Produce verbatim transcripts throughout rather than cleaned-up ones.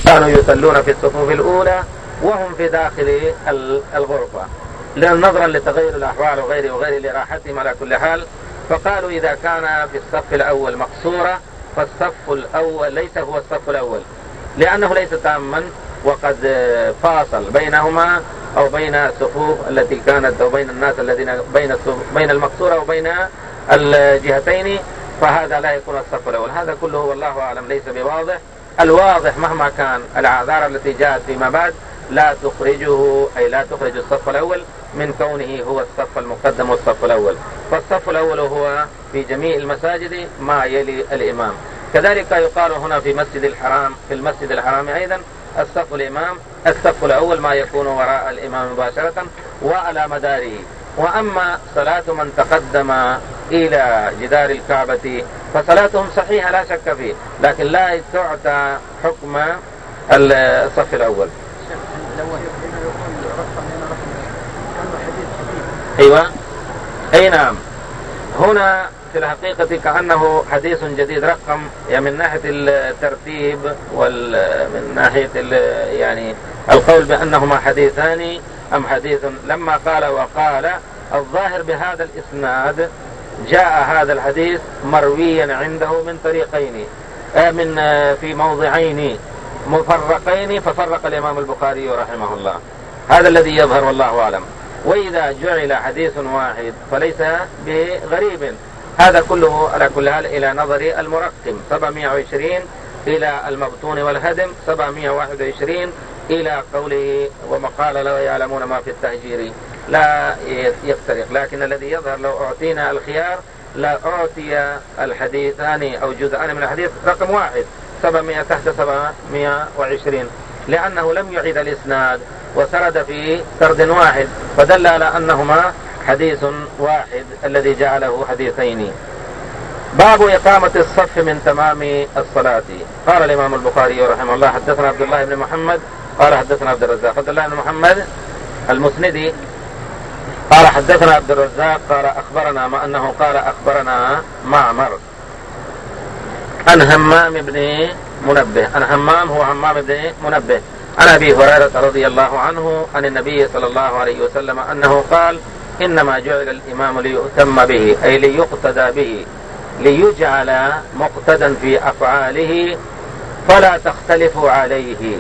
كانوا يصلون في الصفوف الأولى وهم في داخل الغرفة نظرا لتغير الأحوال وغيره وغيره لراحتهم على كل حال. فقالوا إذا كان في الصف الأول مقصورة فالصف الأول ليس هو الصف الأول لأنه ليس تاما وقد فاصل بينهما أو بين الصفوف التي كانت أو بين الناس الذين بين بين المقصورة وبين الجهتين، فهذا لا يكون الصف الأول. هذا كله والله أعلم ليس بواضح. الواضح مهما كان الأعذار التي جاءت فيما بعد لا تخرجه أي لا تخرج الصف الأول من كونه هو الصف المقدم والصف الأول. فالصف الأول هو في جميع المساجد ما يلي الإمام. كذلك يقال هنا في مسجد الحرام في المسجد الحرام أيضا الصف الإمام الصف الأول ما يكون وراء الإمام مباشرة وعلى مداره. وأما صلاة من تقدم إلى جدار الكعبة فصلاتهم صحيحة لا شك فيه، لكن لا تعطى حكم الصف الأول. أيوة أي نعم. هنا في الحقيقة كأنه حديث جديد رقم يعني من ناحية الترتيب ومن ناحية يعني القول بأنهما حديثان أم حديث. لما قال وقال الظاهر بهذا الإسناد جاء هذا الحديث مرويا عنده من طريقين من في موضعين مفرقين ففرق الإمام البخاري رحمه الله. هذا الذي يظهر والله أعلم. وإذا جعل حديث واحد فليس بغريب. هذا كله على كل حال إلى نظر المرقم سبعمائة وعشرين إلى المبطون والهدم سبعمائة وواحد وعشرين إلى قوله وما قال لا يعلمون ما في التهجير لا يفترق. لكن الذي يظهر لو أعطينا الخيار لا أعطي الحديثان أو جزءان من الحديث رقم واحد سبعمائة تحت سبعمائة وعشرين لأنه لم يعيد الإسناد وسرد في سرد واحد فدل على أنهما حديث واحد الذي جعله حديثين. باب إقامة الصف من تمام الصلاة. قال الإمام البخاري رحمه الله حدثنا عبد الله بن محمد قال حدثنا عبد الرزاق. عبد الله بن محمد المسندي قال حدثنا عبد الرزاق قال أخبرنا ما أنه قال أخبرنا معمر عن همام بن منبه. عن همام هو همام بن منبه عن أبي هريرة رضي الله عنه عن النبي صلى الله عليه وسلم أنه قال إنما جعل الإمام ليؤتم به أي ليقتدى به ليجعل مقتدا في أفعاله فلا تختلفوا عليه.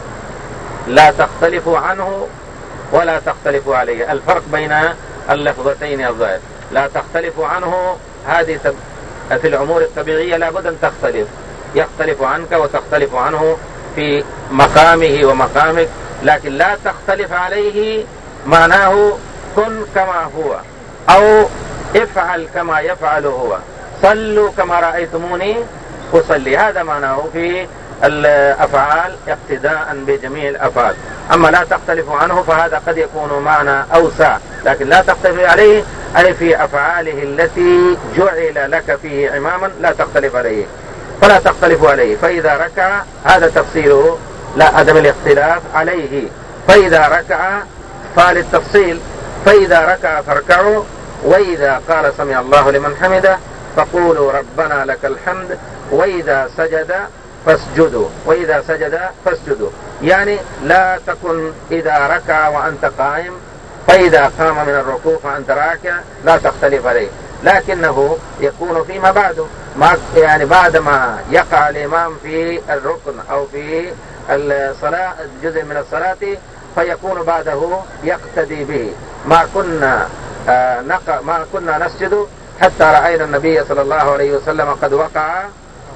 لا تختلفوا عنه ولا تختلفوا عليه. الفرق بين اللفظتين الظاهر لا تختلفوا عنه هذه في الأمور الطبيعية لابد أن تختلف يختلف عنك وتختلف عنه في مقامه ومقامك، لكن لا تختلف عليه معناه كن كما هو أو افعل كما يفعل هو صلوا كما رأيتموني أصلي. هذا معناه في الأفعال اقتداء بجميع الأفعال. أما لا تختلف عنه فهذا قد يكون معنى أوسع، لكن لا تختلف عليه أي في أفعاله التي جعل لك فيه إماما لا تختلف عليه فلا تختلف عليه. فإذا ركع هذا تفصيله لا عدم الاختلاف عليه. فإذا ركع قال التفصيل فإذا ركع فاركعوا وإذا قال سمع الله لمن حمده فقولوا ربنا لك الحمد وإذا سجد فاسجدوا وإذا سجد فاسجدوا. يعني لا تكن إذا ركع وأنت قائم فإذا قام من الركوع فأنت راكع لا تختلف عليه، لكنه يكون فيما بعد ما يعني بعدما يقع الإمام في الركن أو في الصلاة جزء من الصلاة فيكون بعده يقتدي به. ما كنا آه نق ما كنا نسجد حتى رأينا النبي صلى الله عليه وسلم قد وقع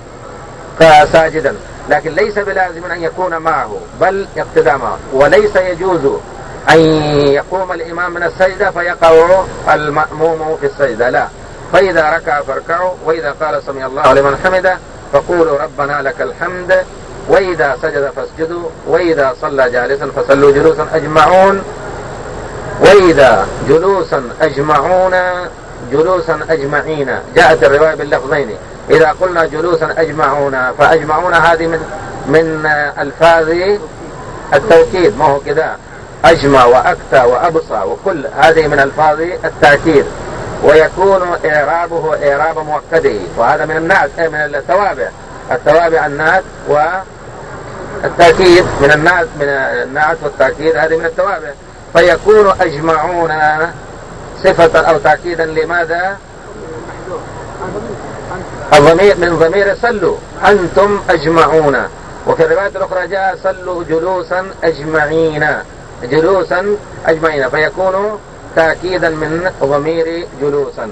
ساجدا، لكن ليس بلازم أن يكون معه بل يقتدى معه. وليس يجوز أن يقوم الإمام من السجدة فيقع المأموم في السجدة، لا. فإذا ركع فاركعوا وإذا قال سمع الله لمن حمده فقولوا ربنا لك الحمد وإذا سجد فاسجدوا وإذا صلى جالسا فصلوا جلوسا أجمعون وإذا جلوسا أجمعون جلوسا أجمعين. جاءت الرواية باللفظين. إذا قلنا جلوسا أجمعون فأجمعون هذه من من ألفاظ التوكيد، ما هو كذا أجمع وأكتى وأبصى وكل هذه من ألفاظ التأكيد، ويكون إعرابه إعراب مؤكده، وهذا من النعت من التوابع التوابع النعت التأكيد من النعت من النعت والتأكيد هذه من التوابع، فيكون أجمعون صفة أو تأكيدا لماذا؟ الضمير من ضمير صلوا أنتم أجمعون. وفي الرواية الأخرى جاء صلوا جلوسا أجمعين، جلوسا أجمعين، فيكون تأكيدا من ضمير جلوسا.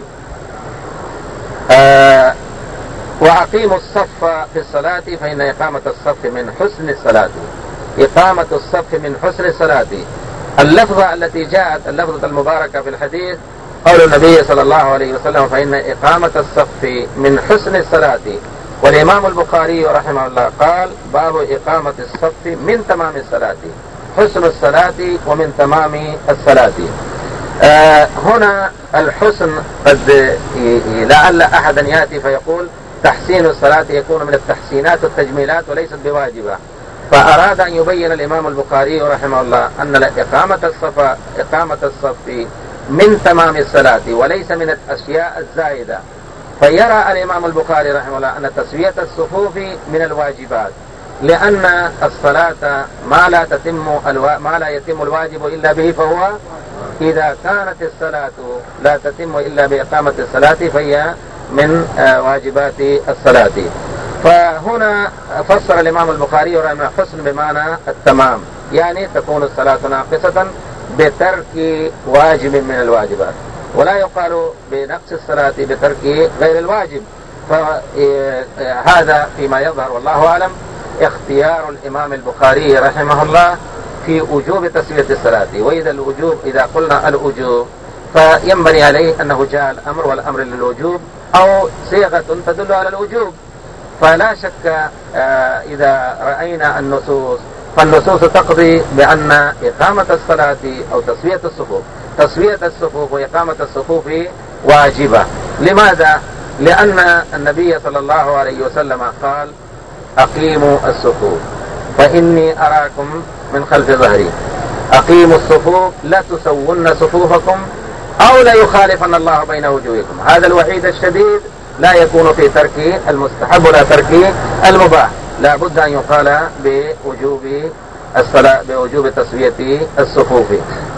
آه وأقيموا الصف في الصلاة فإن إقامة الصف من حسن الصلاة. إقامة الصف من حسن الصلاة. اللفظة التي جاءت اللفظة المباركة في الحديث قول النبي صلى الله عليه وسلم فإن إقامة الصف من حسن الصلاة. والإمام البخاري رحمه الله قال باب إقامة الصف من تمام الصلاة، حسن الصلاة ومن تمام الصلاة. آه هنا الحسن قد لعل أحدا يأتي فيقول تحسين الصلاة يكون من التحسينات والتجميلات وليست بواجبة، فأراد أن يبين الإمام البخاري رحمه الله أن إقامة الصف إقامة الصف من تمام الصلاة وليس من الأشياء الزائدة. فيرى الإمام البخاري رحمه الله أن تسوية الصفوف من الواجبات، لأن الصلاة ما لا تتم الو... ما لا يتم الواجب إلا به، فهو إذا كانت الصلاة لا تتم إلا بإقامة الصلاة فهي من واجبات الصلاة. فهنا فسر الإمام البخاري رحمه حسن بمعنى التمام، يعني تكون الصلاة ناقصة بترك واجب من الواجبات، ولا يقال بنقص الصلاة بترك غير الواجب. فهذا فيما يظهر والله أعلم اختيار الإمام البخاري رحمه الله في وجوب تسوية الصلاة. وإذا الوجوب إذا قلنا الوجوب فينبني عليه أنه جاء الأمر والأمر للوجوب أو صيغة تدل على الوجوب. فلا شك إذا رأينا النصوص فالنصوص تقضي بأن إقامة الصلاة أو تسوية الصفوف تسوية الصفوف وإقامة الصفوف واجبة. لماذا؟ لأن النبي صلى الله عليه وسلم قال أقيموا الصفوف فإني أراكم من خلف ظهري، أقيموا الصفوف لا تسون صفوفكم أو لا يخالفن الله بين وجوهكم. هذا الوعيد الشديد لا يكون في ترك المستحب ولا ترك المباح، لا بد أن يقال بوجوب الصلاة بوجوب تسوية الصفوف.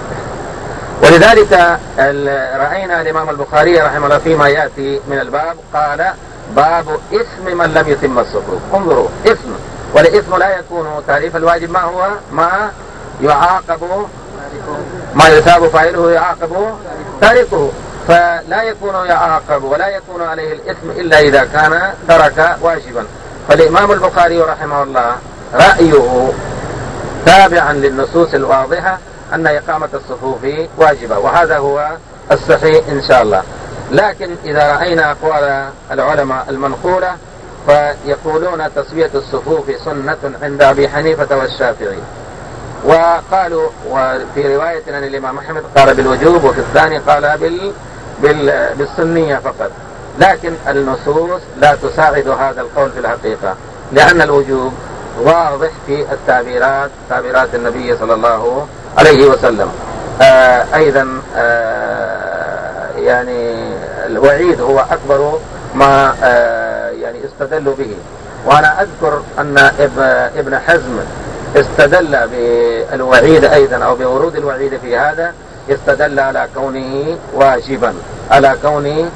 ولذلك رأينا الإمام البخاري رحمه الله فيما يأتي من الباب قال باب إثم من لم يتم الصفوف. انظروا إثم، والإثم لا يكون تعريف الواجب ما هو ما يعاقب ما يثاب فاعله يعاقب تاركه، فلا يكون يعاقب ولا يكون عليه الإثم إلا إذا كان ترك واجبا. فالإمام البخاري رحمه الله رأيه تابعا للنصوص الواضحة أن إقامة الصفوف واجبة، وهذا هو الصحيح إن شاء الله. لكن إذا رأينا أقوال العلماء المنقولة فيقولون تسوية الصفوف سنة عند أبي حنيفة والشافعي، وقالوا وفي رواية عن الإمام أحمد قال بالوجوب، وفي الثاني قال بال بال بالسنية فقط. لكن النصوص لا تساعد هذا القول في الحقيقة، لأن الوجوب واضح في التعبيرات تعبيرات النبي صلى الله عليه وسلم. آه أيضا آه يعني الوعيد هو أكبر ما آه يعني استدلوا به. وأنا أذكر أن ابن حزم استدل بالوعيد أيضا أو بورود الوعيد في هذا، استدل على كونه واجبا، على كونه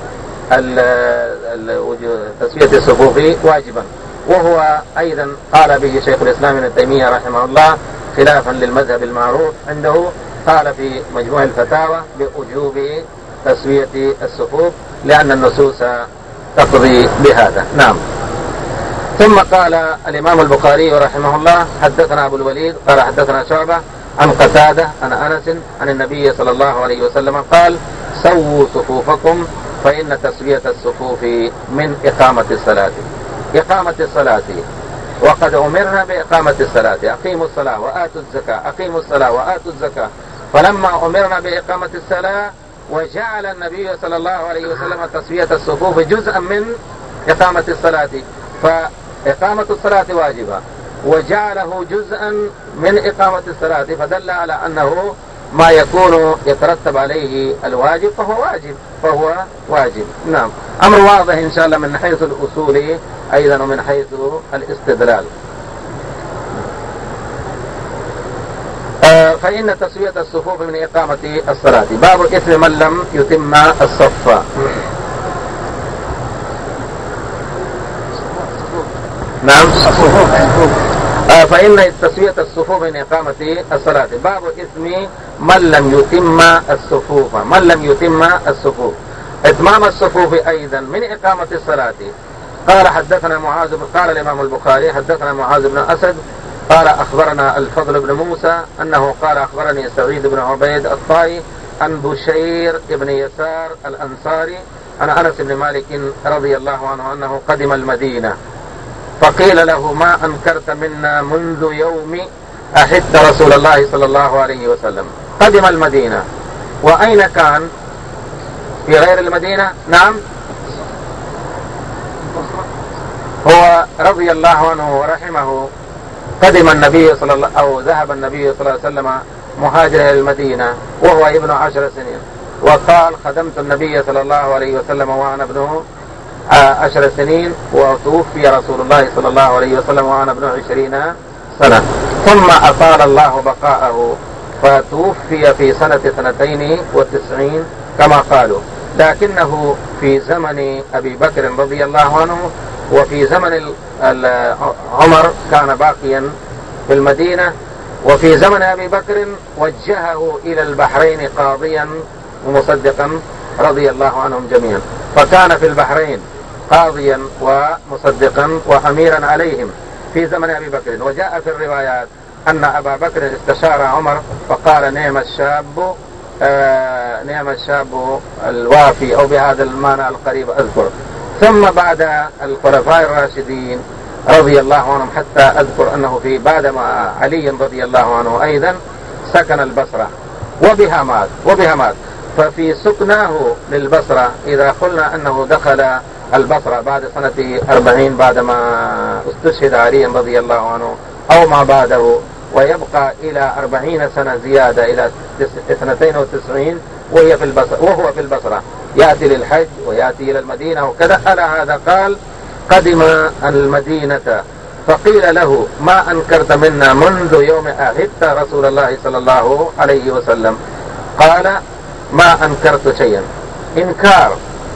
تسوية الصفوف واجبا، وهو أيضا قال به شيخ الإسلام ابن تيمية رحمه الله خلافا للمذهب المعروف عنده، قال في مجموع الفتاوى بوجوب تسوية الصفوف لأن النصوص تقضي بهذا. نعم. ثم قال الإمام البخاري رحمه الله حدثنا أبو الوليد قال حدثنا شعبة عن قتادة عن أنس عن النبي صلى الله عليه وسلم قال سووا صفوفكم فإن تسوية الصفوف من إقامة الصلاة. إقامة الصلاة، وقد أمرنا بإقامة الصلاة، أقيموا الصلاة وآتوا الزكاة، أقيموا الصلاة وآتوا الزكاة. فلما أمرنا بإقامة الصلاة وجعل النبي صلى الله عليه وسلم تسوية الصفوف جزءا من إقامة الصلاة، فإقامة الصلاة واجبة وجعله جزءا من إقامة الصلاة، فدل على أنه ما يكون يترتب عليه الواجب فهو واجب فهو واجب. نعم. أمر واضح إن شاء الله من حيث الأصول أيضا ومن حيث الاستدلال. فإن تسوية الصفوف من إقامة الصلاة. باب إثم من لم يتم الصف. نعم آه فإن تسوية الصفوف من إقامة الصلاة. باب إثم من لم يتم الصفوف. من لم يتم الصفوف، إتمام الصفوف أيضا من إقامة الصلاة. قال حدثنا معاذ، قال الإمام البخاري حدثنا معاذ بن أسد قال أخبرنا الفضل بن موسى أنه قال أخبرني سعيد بن عبيد الطائي عن بشير بن يسار الأنصاري عن أنس بن مالك رضي الله عنه أنه قدم المدينة فقيل له ما أنكرت منا منذ يوم أحدت رسول الله صلى الله عليه وسلم. قدم المدينة، وأين كان؟ في غير المدينة. نعم، هو رضي الله عنه ورحمه قدم النبي صلى الله أو ذهب النبي صلى الله عليه وسلم مهاجرا إلى المدينة وهو ابن عشر سنين، وقال خدمت النبي صلى الله عليه وسلم وأنا ابن عشر سنين، وتوفي رسول الله صلى الله عليه وسلم وأنا ابن عشرين سنة، ثم أطال الله بقاءه فتوفي في سنة اثنتين وتسعين كما قالوا، لكنه في زمن أبي بكر رضي الله عنه وفي زمن عمر كان باقيا في المدينة، وفي زمن أبي بكر وجهه إلى البحرين قاضيا ومصدقا رضي الله عنهم جميعا، فكان في البحرين قاضيا ومصدقا وأميرا عليهم في زمن أبي بكر. وجاء في الروايات أن أبا بكر استشار عمر فقال نعم الشاب آه نعم الشاب الوافي، أو بهذا المعنى القريب أذكر. ثم بعد الخلفاء الراشدين رضي الله عنهم حتى أذكر أنه في بعد ما علي رضي الله عنه أيضا سكن البصرة وبها مات وبها مات ففي سكناه للبصرة إذا قلنا أنه دخل البصرة بعد سنة أربعين بعدما استشهد علي رضي الله عنه أو ما بعده، ويبقى إلى أربعين سنة زيادة إلى اثنتين وتسعين وهي في البصرة وهو في البصرة، يأتي للحج ويأتي إلى المدينة وكذا. على هذا قال قدم المدينة فقيل له ما أنكرت منا منذ يوم أهدت رسول الله صلى الله عليه وسلم. قال ما أنكرت شيئا. إنكار،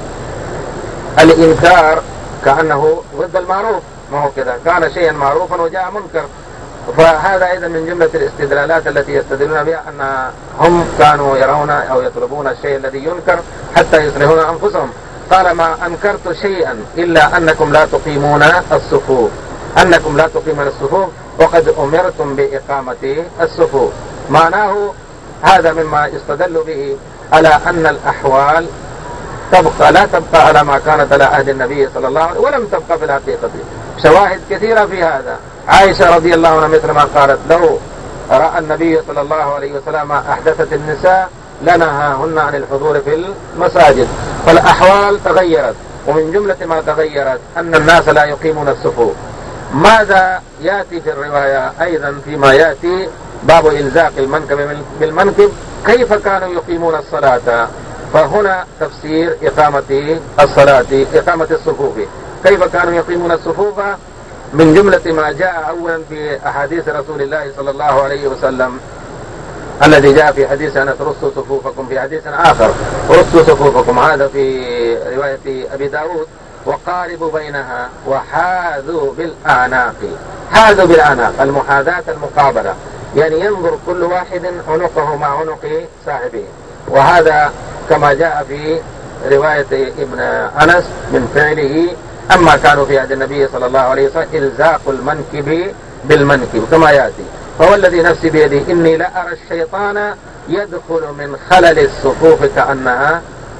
الإنكار كأنه ضد المعروف، ما هو كذا، كان شيئا معروفا وجاء منكر، فهذا أيضا من جملة الاستدلالات التي يستدلون بها أن هم كانوا يرون أو يطلبون الشيء الذي ينكر حتى يصلحون أنفسهم. قال ما أنكرت شيئا إلا أنكم لا تقيمون الصفوف، أنكم لا تقيمون الصفوف وقد أمرتم بإقامة الصفوف. معناه هذا مما يستدل به على أن الأحوال تبقى لا تبقى على ما كانت على عهد النبي صلى الله عليه وسلم ولم تبقى في الحقيقة. شواهد كثيرة في هذا. عائشة رضي الله عنها مثل ما قالت لو رأى النبي صلى الله عليه وسلم أحدثت النساء لنهاهن عن الحضور في المساجد. فالأحوال تغيرت، ومن جملة ما تغيرت أن الناس لا يقيمون الصفوف. ماذا يأتي في الرواية أيضا فيما يأتي باب إلزاق المنكب بالمنكب، كيف كانوا يقيمون الصلاة؟ فهنا تفسير إقامة الصلاة، إقامة الصفوف، كيف كانوا يقيمون الصفوف. من جملة ما جاء أولا في أحاديث رسول الله صلى الله عليه وسلم الذي جاء في حديث أن ترصوا صفوفكم، في حديث آخر رصوا صفوفكم، هذا في رواية أبي داود، وقاربوا بينها وحاذوا بالأعناق. حاذوا بالأعناق المحاذاة المقابلة، يعني ينظر كل واحد عنقه مع عنق صاحبه، وهذا كما جاء في رواية ابن أنس من فعله. أما كانوا في عهد النبي صلى الله عليه وسلم إلزاق المنكب بالمنكب كما يأتي. فهو الذي نفسي بيده إني لأرى الشيطان يدخل من خلل الصفوف كأنها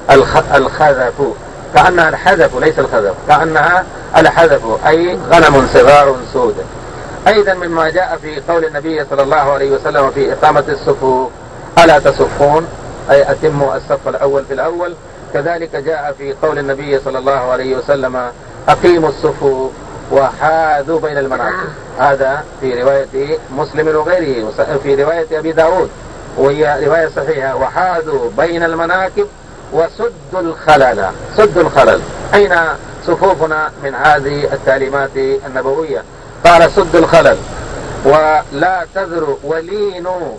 الخذف، كأنها الحذف ليس الخذف، كأنها الحذف أي غنم صغار سود. أيضا مما جاء في قول النبي صلى الله عليه وسلم في إقامة الصفوف ألا تصفون، أي أتموا الصف الأول في الأول. كذلك جاء في قول النبي صلى الله عليه وسلم أقيموا الصفوف وحاذوا بين المناكب، هذا في رواية مسلم وغيره. في رواية أبي داود وهي رواية صحيحة وحاذوا بين المناكب وسدوا الخلل. سدوا الخلل، أين صفوفنا من هذه التعليمات النبوية؟ قال سدوا الخلل ولا تذروا ولينوا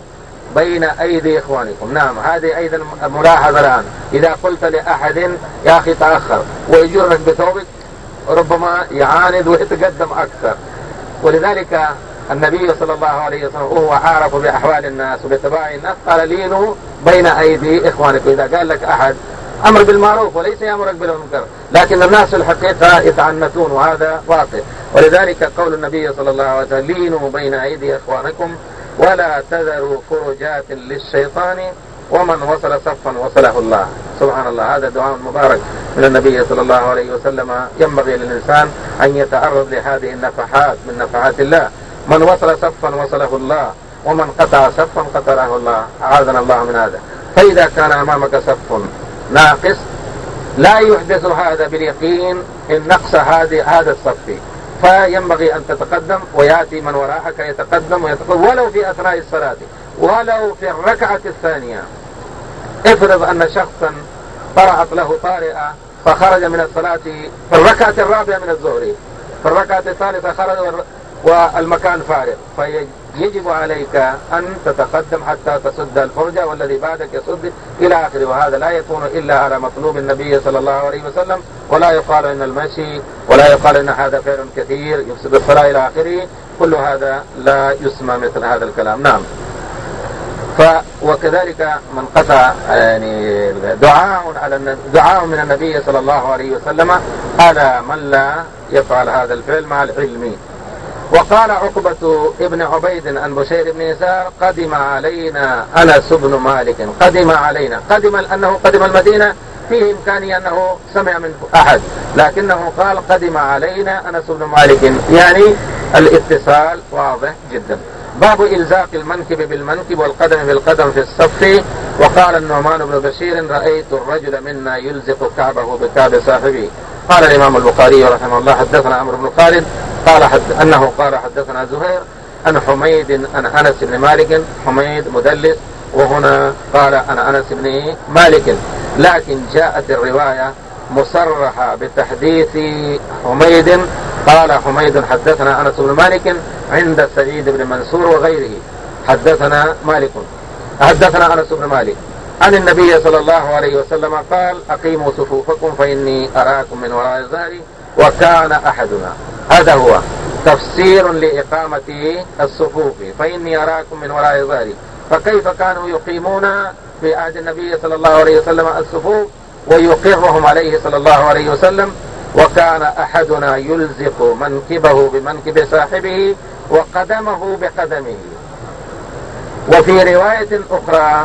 بين أيدي إخوانكم. نعم، هذه أيضا ملاحظة الآن. إذا قلت لأحد يا أخي تأخر ويجرك بثوبك ربما يعاند ويتقدم أكثر. ولذلك النبي صلى الله عليه وسلم وهو عارف بأحوال الناس وبطباع الناس قال لينوا بين أيدي إخوانكم. إذا قال لك أحد أمر بالمعروف وليس يأمرك بالمنكر، لكن الناس في الحقيقة يتعنتون وهذا واقع. ولذلك قول النبي صلى الله عليه وسلم لينوا بين أيدي إخوانكم ولا تذروا فرجات للشيطان ومن وصل صفا وصله الله. سبحان الله، هذا دعاء مبارك من النبي صلى الله عليه وسلم. ينبغي للإنسان أن يتعرض لهذه النفحات من نفحات الله. من وصل صفا وصله الله، ومن قطع صفا قطعه الله. أعاذنا الله من هذا. فإذا كان أمامك صف ناقص لا يحدث هذا باليقين إن نقص هذه هذا الصف، فينبغي أن تتقدم ويأتي من وراءك يتقدم ويتقدم ولو في أثناء الصلاة ولو في الركعة الثانية. افرض أن شخصا طرأت له طارئة فخرج من الصلاة في الركعة الرابعة من الظهر، في الركعة الثالثة خرج والمكان فارغ، فيجب عليك أن تتقدم حتى تسد الفرجة والذي بعدك يسد إلى آخره. وهذا لا يكون إلا على مطلوب النبي صلى الله عليه وسلم، ولا يقال إن المشي ولا يقال إن هذا فعل كثير يفسد الصلاة إلى آخره. كل هذا لا يسمى مثل هذا الكلام. نعم. ف وكذلك من قطع يعني دعاء على دعاء من النبي صلى الله عليه وسلم على من لا يفعل هذا الفعل مع العلم. وقال عقبة ابن عبيد عن بشير بن يسار قدم علينا أنس بن مالك. قدم علينا، قدم أنه قدم المدينة، فيه إمكانية أنه سمع من أحد، لكنه قال قدم علينا أنس بن مالك، يعني الاتصال واضح جدا. باب إلزاق المنكب بالمنكب والقدم بالقدم في الصف. وقال النعمان بن بشير رأيت الرجل منا يلزق كعبه بكعب صاحبه. قال الإمام البخاري رحمه الله حدثنا عمرو بن خالد قال حد أنه قال حدثنا زهير عن حميد عن أنس بن مالك. حميد مدلس، وهنا قال عن أنس بن مالك، لكن جاءت الرواية مصرحة بتحديث حميد. قال حميد حدثنا أنس بن مالك عند سعيد بن منصور وغيره حدثنا مالك حدثنا أنس بن مالك عن النبي صلى الله عليه وسلم قال أقيموا صفوفكم فإني أراكم من وراء ظهري وكان أحدنا. هذا هو تفسير لإقامة الصفوف، فإني أراكم من وراء ظهري. فكيف كانوا يقيمون في عهد النبي صلى الله عليه وسلم الصفوف ويقرهم عليه صلى الله عليه وسلم؟ وكان أحدنا يلزق منكبه بمنكب صاحبه وقدمه بقدمه. وفي رواية أخرى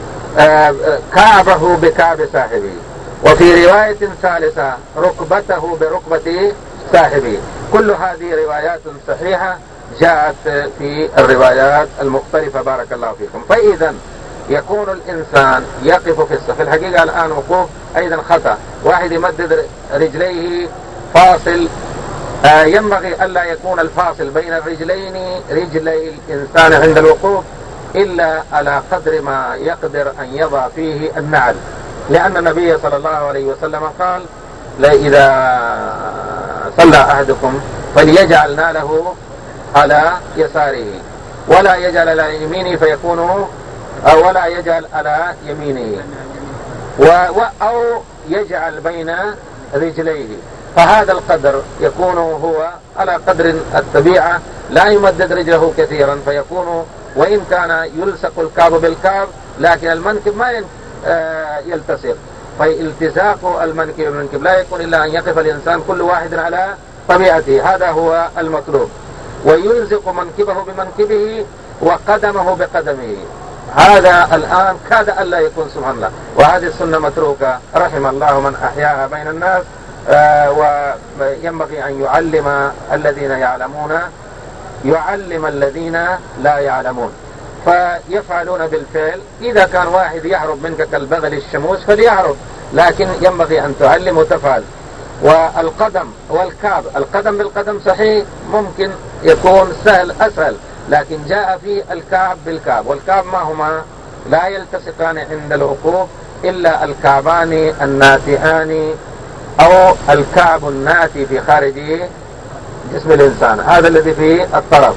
كعبه بكعب صاحبه. وفي رواية ثالثة ركبته بركبة صاحبه. كل هذه روايات صحيحة جاءت في الروايات المختلفة بارك الله فيكم. فإذا يكون الإنسان يقف في الصف. الحقيقة الآن وقوف أيضا خطأ، واحد يمدد رجليه فاصل. آه ينبغي ألا يكون الفاصل بين الرجلين رجلي الإنسان عند الوقوف إلا على قدر ما يقدر أن يضع فيه النعل، لأن النبي صلى الله عليه وسلم قال لا إذا صلى أحدكم فليجعل نعله على يساره ولا يجعل على يمينه فيكون أو ولا يجعل على يمينه و أو يجعل بين رجليه. فهذا القدر يكون هو على قدر الطبيعة، لا يمدد رجله كثيرا فيكون وإن كان يلصق الكعب بالكعب لكن المنكب ما يلتصق. فالتزاق المنكب بالمنكب لا يكون إلا أن يقف الإنسان كل واحد على طبيعته، هذا هو المطلوب. ويلزق منكبه بمنكبه وقدمه بقدمه. هذا الآن كاد ألا يكون سبحان الله. وهذه السنة متروكة رحم الله من أحياها بين الناس. آه وينبغي أن يعلم الذين يعلمون يعلم الذين لا يعلمون، فيفعلون بالفعل. إذا كان واحد يهرب منك كالبغل الشموس فليهرب، لكن ينبغي أن تعلم وتفعل. والقدم والكعب، القدم بالقدم صحيح ممكن يكون سهل أسهل، لكن جاء في الكعب بالكعب، والكعب ما هما لا يلتصقان عند الوقوف إلا الكعبان الناتئان أو الكعب الناتي في خارج جسم الإنسان، هذا الذي في الطرف.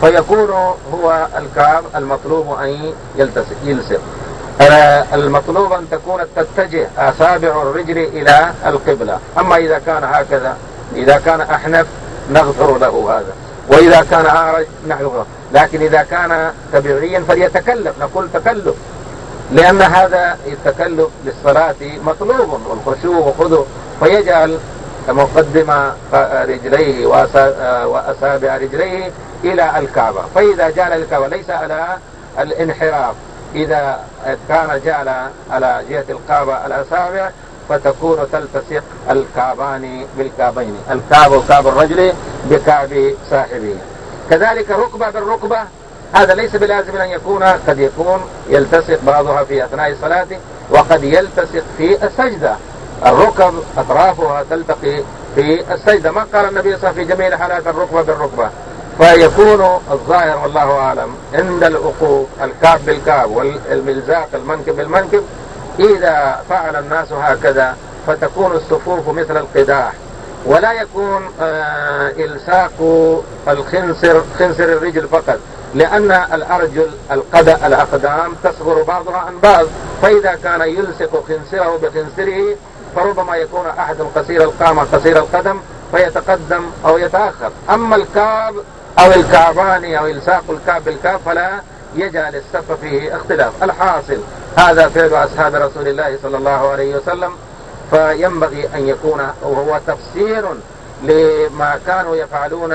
فيكون هو الكعب المطلوب أن يلصق. المطلوب أن تكون تتجه أصابع الرجل إلى القبلة. أما إذا كان هكذا، إذا كان أحنف نغفر له هذا، وإذا كان أعرج نغفر، لكن إذا كان تبعيا فليتكلف، نقول تكلف، لأن هذا التكلف للصلاة مطلوب والخشوع وخذه، فيجعل مقدم رجليه وأصابع رجليه إلى الكعبة. فإذا جعل الكعبة ليس على الانحراف، إذا كان جعل على جهة الكعبة الأصابع فتكون تلتصق الكعبان بالكعبين، الكعب وكعب الرجل بكعب صاحبه. كذلك ركبة بالركبة، هذا ليس بلازم أن يكون، قد يكون يلتصق بعضها في أثناء الصلاة وقد يلتصق في السجدة، الركب أطرافها تلتقي في السجدة. ما قال النبي صلى الله عليه وسلم في جميع حالات الركبة بالركبة. فيكون الظاهر والله أعلم عند الوقوف الكعب بالكعب والملزاق المنكب بالمنكب، إذا فعل الناس هكذا فتكون الصفوف مثل القداح، ولا يكون آه إلصاق الخنصر خنصر الرجل فقط، لأن الأرجل القدم الأقدام تصغر بعضها عن بعض، فإذا كان يلصق خنصره بخنصره فربما يكون أحد قصير القامة قصير القدم فيتقدم أو يتأخر. أما الكعب أو الكعبان أو إلصاق الكعب بالكعب فلا يجعل الصف فيه اختلاف. الحاصل هذا فعل أصحاب رسول الله صلى الله عليه وسلم، فينبغي أن يكون، وهو تفسير لما كانوا يفعلون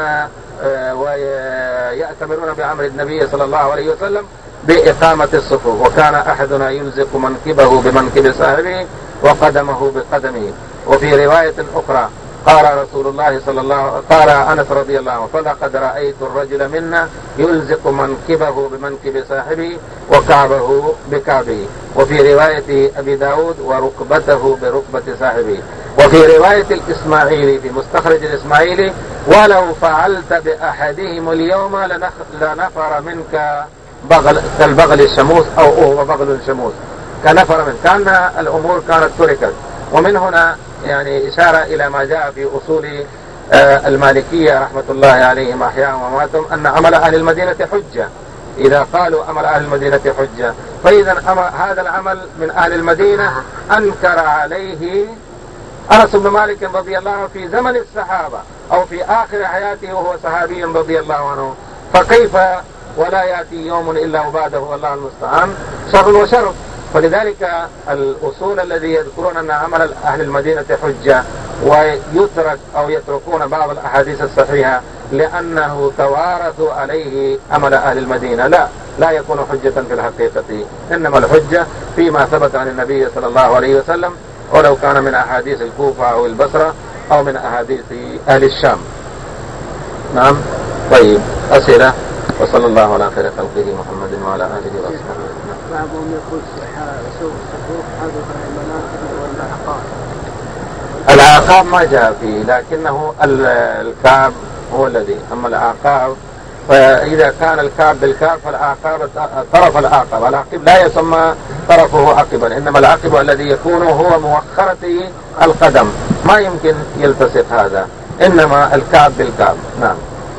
ويأتمرون بأمر النبي صلى الله عليه وسلم بإقامة الصفوف. وكان أحدنا يلزق منكبه بمنكب صاحبه وقدمه بقدمه. وفي رواية أخرى قال رسول الله صلى الله عليه وسلم، قال أنس رضي الله عنه: فلقد رأيت الرجل منا يلزق منكبه بمنكب صاحبه وكعبه بكعبه. وفي رواية أبي داود: وركبته بركبة صاحبه. وفي رواية الإسماعيلي في مستخرج الإسماعيلي: ولو فعلت بأحدهم اليوم لنفر منك بغل كالبغل الشموس، أو هو بغل الشموس كنفر منك. كان الأمور كانت تركت. ومن هنا يعني إشارة إلى ما جاء في أصول المالكية رحمة الله عليهم أحياء وأمواتهم، أن عمل أهل المدينة حجة. إذا قالوا عمل أهل المدينة حجة، فإذا هذا العمل من أهل المدينة أنكر عليه أنس بن مالك رضي الله عنه في زمن الصحابة أو في آخر حياته وهو صحابي رضي الله عنه، فكيف ولا يأتي يوم إلا وبعده والله المستعان شر وشر. فلذلك الأصول الذي يذكرون أن عمل أهل المدينة حجة ويترك أو يتركون بعض الأحاديث الصحيحة لأنه توارثوا عليه عمل أهل المدينة، لا لا يكون حجة في الحقيقة، إنما الحجة فيما ثبت عن النبي صلى الله عليه وسلم، ولو كان من أحاديث الكوفة أو البصرة أو من أحاديث أهل الشام. نعم. طيب، أسئلة. وصلى الله على خير خلقه محمد وعلى آله وصحبه. بعضهم يقول سوء الصفوف هذا المناكب والأعقاب. الأعقاب ما جاء فيه، لكنه الكعب هو الذي، أما الأعقاب فإذا كان الكعب بالكعب فالأعقاب طرف الأعقاب. العقب لا يسمى طرفه عقبا، إنما العقب الذي يكون هو مؤخرة القدم، ما يمكن يلتصق هذا، إنما الكعب بالكعب. نعم.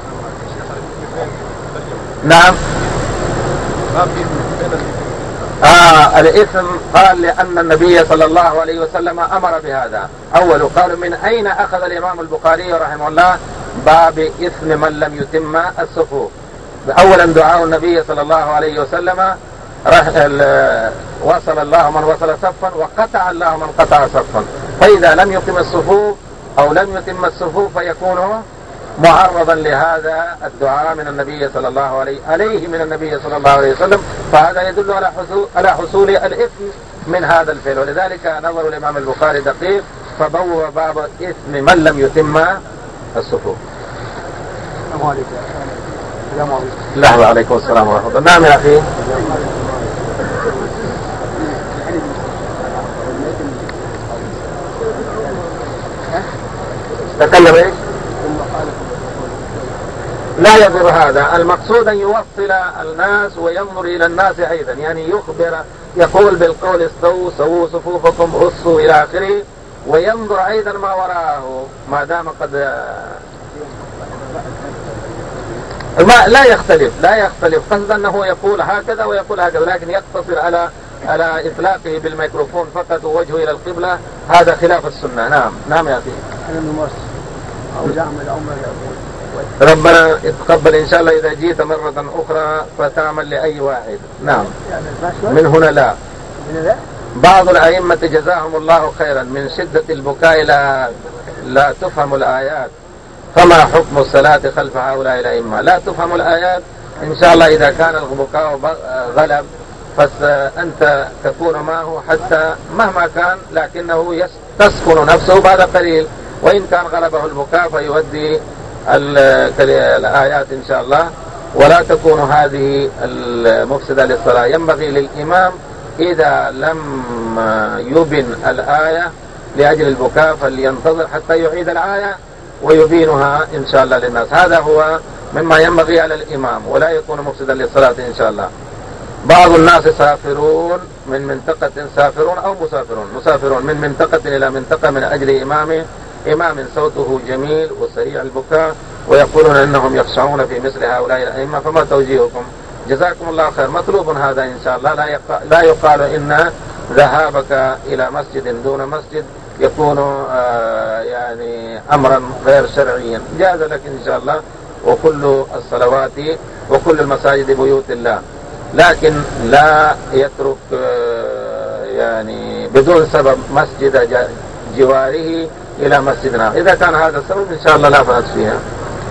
نعم. آه الإثم قال لأن النبي صلى الله عليه وسلم أمر بهذا. أول قالوا: من أين أخذ الإمام البخاري رحمه الله باب إثم من لم يتم الصفوف؟ أولا دعاء النبي صلى الله عليه وسلم: وصل الله من وصل صفا وقطع الله من قطع صفا. فإذا لم يقم الصفوف أو لم يتم الصفوف فيكون معرضا لهذا الدعاء من النبي صلى الله عليه عليه من النبي صلى الله عليه وسلم، فهذا يدل على حصول على حصول الإثم من هذا الفعل. ولذلك نظر الإمام البخاري دقيق فبوّب باب إثم من لم يتم الصفوف. الله عليكم السلام ورحمة الله. نعم يا أخي. تكلم إيش؟ لا يضر هذا. المقصود أن يوصل الناس وينظر إلى الناس أيضا، يعني يخبر، يقول بالقول: استووا سووا صفوفكم رصوا إلى آخره، وينظر أيضا ما وراءه ما دام قد ما لا يختلف لا يختلف قصد أنه يقول هكذا ويقول هكذا، لكن يقتصر على على إطلاقه بالميكروفون فقط ووجهه إلى القبلة، هذا خلاف السنة. نعم نعم يا أخي. أو زعم الأمر ربنا يتقبل إن شاء الله إذا جيت مرة أخرى فتعمل لأي واحد. نعم من هنا لا. بعض الأئمة جزاهم الله خيرا من شدة البكاء لا, لا تفهم الآيات، فما حكم الصلاة خلف هؤلاء الأئمة؟ لا تفهم الآيات إن شاء الله إذا كان البكاء غلب فأنت تكون معه حتى مهما كان، لكنه تسكن نفسه بعد قليل، وإن كان غلبه البكاء فيؤدي الآيات إن شاء الله، ولا تكون هذه المفسدة للصلاة. ينبغي للإمام إذا لم يبن الآية لأجل البكاء فلينتظر حتى يعيد الآية ويبينها إن شاء الله للناس. هذا هو مما ينبغي على الإمام، ولا يكون مفسدا للصلاة إن شاء الله. بعض الناس سافرون من منطقة سافرون أو مسافرون مسافرون من منطقة إلى منطقة من أجل إمام إمام صوته جميل وسريع البكاء، ويقولون أنهم يخشعون في مثل هؤلاء الأئمة، فما توجيهكم؟ جزاكم الله خير. مطلوب هذا إن شاء الله. لا, لا يقال إن ذهابك إلى مسجد دون مسجد يكون آه يعني أمرا غير شرعيا، جاز لك إن شاء الله، وكل الصلوات وكل المساجد بيوت الله، لكن لا يترك آه يعني بدون سبب مسجد جواره إلى مسجدنا. إذا كان هذا السبب إن شاء الله لا بأس فيها.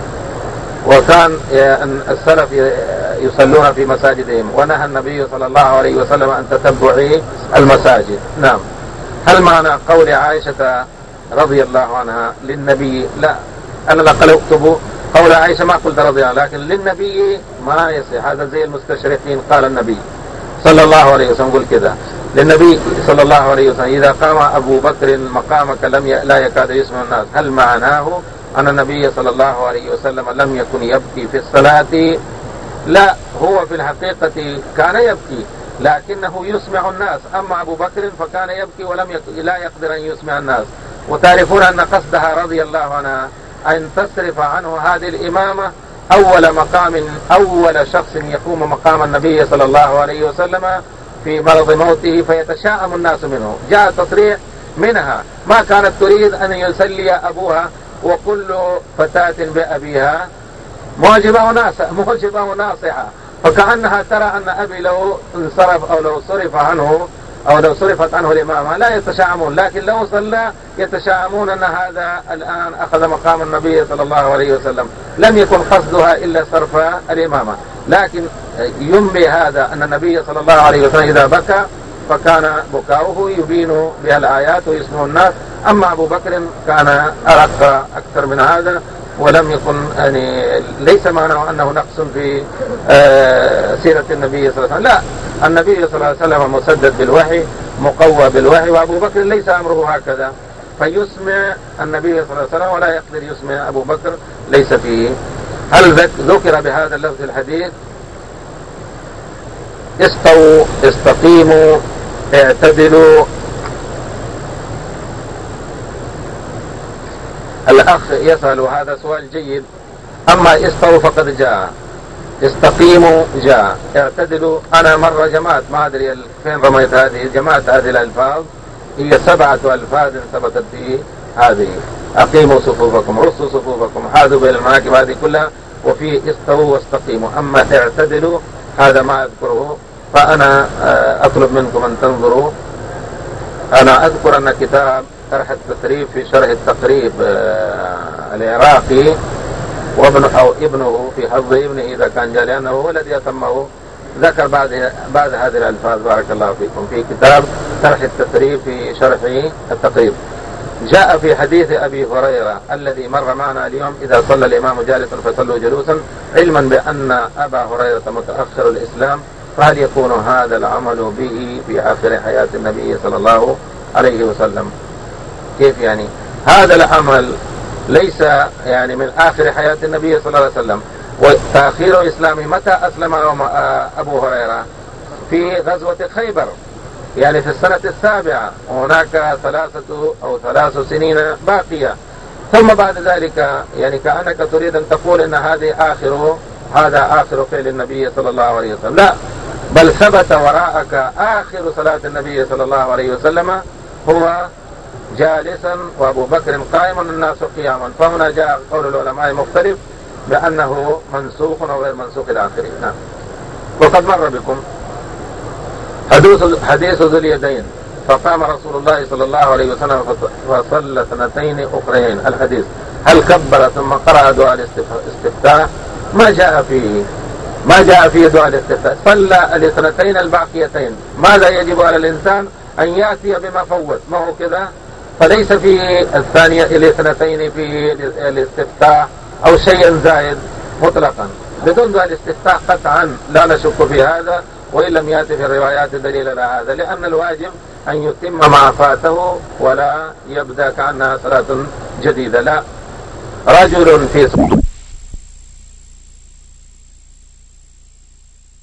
وكان السلف يصلون في مساجدهم، ونهى النبي صلى الله عليه وسلم عن تتبع المساجد. نعم. هل معنى قول عائشة رضي الله عنها للنبي؟ لا، أنا لقد أكتب قول عائشة ما قلت رضي الله، لكن للنبي ما يصح، هذا زي المستشرقين. قال النبي صلى الله عليه وسلم قل كذا للنبي صلى الله عليه وسلم إذا قام أبو بكر مقامك لم ي... لا يكاد يسمع الناس. هل معناه أن النبي صلى الله عليه وسلم لم يكن يبكي في الصلاة؟ لا، هو في الحقيقة كان يبكي لكنه يسمع الناس، أما أبو بكر فكان يبكي ولم يك... لا يقدر أن يسمع الناس. وتعرفون أن قصدها رضي الله عنها أن تصرف عنه هذه الإمامة أول مقام أول شخص يقوم مقام النبي صلى الله عليه وسلم في مرض موته فيتشاءم الناس منه. جاء تصريح منها، ما كانت تريد أن يسلي أبوها وكل فتاة بأبيها معجبة ناصحة معجبة ناصحة، فكأنها ترى أن أبي لو انصرف أو لو صرف عنه أو لو صرفت عنه الإمامة لا يتشاءمون، لكن لو صلى يتشاءمون أن هذا الآن أخذ مقام النبي صلى الله عليه وسلم. لم يكن قصدها إلا صرف الإمامة، لكن ينبي هذا أن النبي صلى الله عليه وسلم إذا بكى فكان بكاؤه يبين بها الآيات ويسمع الناس. أما أبو بكر كان أرق أكثر من هذا، ولم يكن يعني ليس معناه أنه نقص في سيرة النبي صلى الله عليه وسلم. لا، النبي صلى الله عليه وسلم مسدد بالوحي مقوى بالوحي، وأبو بكر ليس أمره هكذا، فيسمع النبي صلى الله عليه وسلم ولا يقدر يسمع أبو بكر، ليس فيه. هل ذكر بهذا اللفظ الحديث استووا استقيموا اعتدلوا؟ الأخ يسأل هذا سؤال جيد. أما استووا فقد جاء، استقيموا جاء، اعتدلوا أنا مرة جمعت ما أدري فين رميت هذه، جمعت هذه الألفاظ، هي سبعة ألفاظ ثبتت في هذه: أقيموا صفوفكم، رصوا صفوفكم، حاذوا بين المناكب، هذه كلها وفي استووا واستقيموا. أما اعتدلوا هذا ما أذكره، فأنا أطلب منكم أن تنظروا. أنا أذكر أن كتاب شرح التقريب في شرح التقريب العراقي وابن أو ابنه في حظ ابنه إذا كان جاء، لأنه هو الذي يتمه، ذكر بعد بعد هذه الألفاظ بارك الله فيكم في كتاب شرح التقريب في شرح التقريب. جاء في حديث أبي هريرة الذي مر معنا اليوم: إذا صلى الإمام جالسا فصلوا جلوسا، علما بأن أبا هريرة متأخر الإسلام، فهل يكون هذا العمل به في آخر حياة النبي صلى الله عليه وسلم؟ كيف يعني؟ هذا العمل ليس يعني من آخر حياة النبي صلى الله عليه وسلم. وتأخير إسلامه متى أسلم أبو هريرة؟ في غزوة خيبر، يعني في السنة السابعة، وهناك ثلاثة أو ثلاث سنين باقية. ثم بعد ذلك يعني كأنك تريد أن تقول إن هذه آخر هذا آخر فعل النبي صلى الله عليه وسلم، لا، بل ثبت وراءك آخر صلاة النبي صلى الله عليه وسلم هو جالسا وأبو بكر قائما الناس قياما. فهنا جاء قول العلماء مختلف بأنه منسوخ أو غير منسوخ إلى آخره. نعم. وقد مر بكم حديث حديث ذو اليدين، فقام رسول الله صلى الله عليه وسلم فصلى اثنتين أخرين. الحديث هل كبر ثم قرأ دعاء الاستفتاح؟ ما جاء فيه ما جاء فيه دعاء الاستفتاح، صلى الاثنتين الباقيتين. ماذا يجب على الإنسان؟ أن يأتي بما فوت، ما هو كذا؟ فليس فيه الثانية الاثنتين فيه الاستفتاح أو شيء زائد مطلقا بدون دعاء الاستفتاح قطعا، لا نشك في هذا، وإن لم يأتي في الروايات دليل على هذا، لأن الواجب أن يتم ما فاته ولا يبدأ كأنها صلاة جديدة. لا، رجل في